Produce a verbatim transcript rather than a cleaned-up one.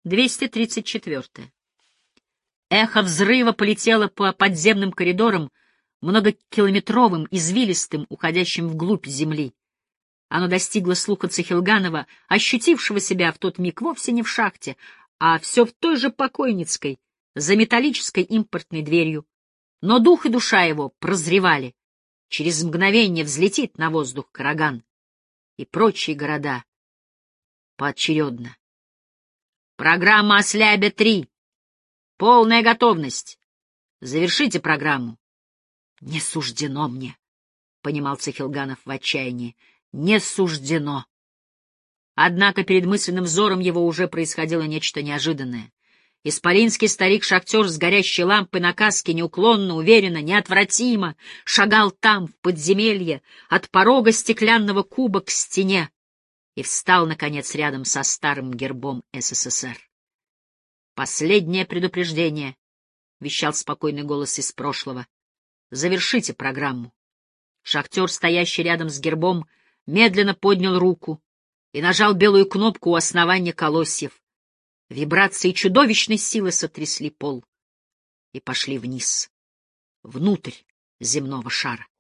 двести тридцать четыре. Эхо взрыва полетело по подземным коридорам, многокилометровым, извилистым, уходящим вглубь земли. Оно достигло слуха Цихилганова, ощутившего себя в тот миг вовсе не в шахте, а все в той же покойницкой, за металлической импортной дверью. Но дух и душа его прозревали. Через мгновение взлетит на воздух Караган и прочие города поочередно. Программа Ослябя-три. Полная готовность. Завершите программу. Не суждено мне, — понимал Цихилганов в отчаянии, — не суждено. Однако перед мысленным взором его уже происходило нечто неожиданное. Исполинский старик-шахтер с горящей лампой на каске неуклонно, уверенно, неотвратимо шагал там, в подземелье, от порога стеклянного куба к стене, и встал, наконец, рядом со старым гербом СССР. «Последнее предупреждение», — вещал спокойный голос из прошлого. «Завершите программу». Шахтер, стоящий рядом с гербом, медленно поднял руку и нажал белую кнопку у основания колосьев. Вибрации чудовищной силы сотрясли пол и пошли вниз, внутрь земного шара.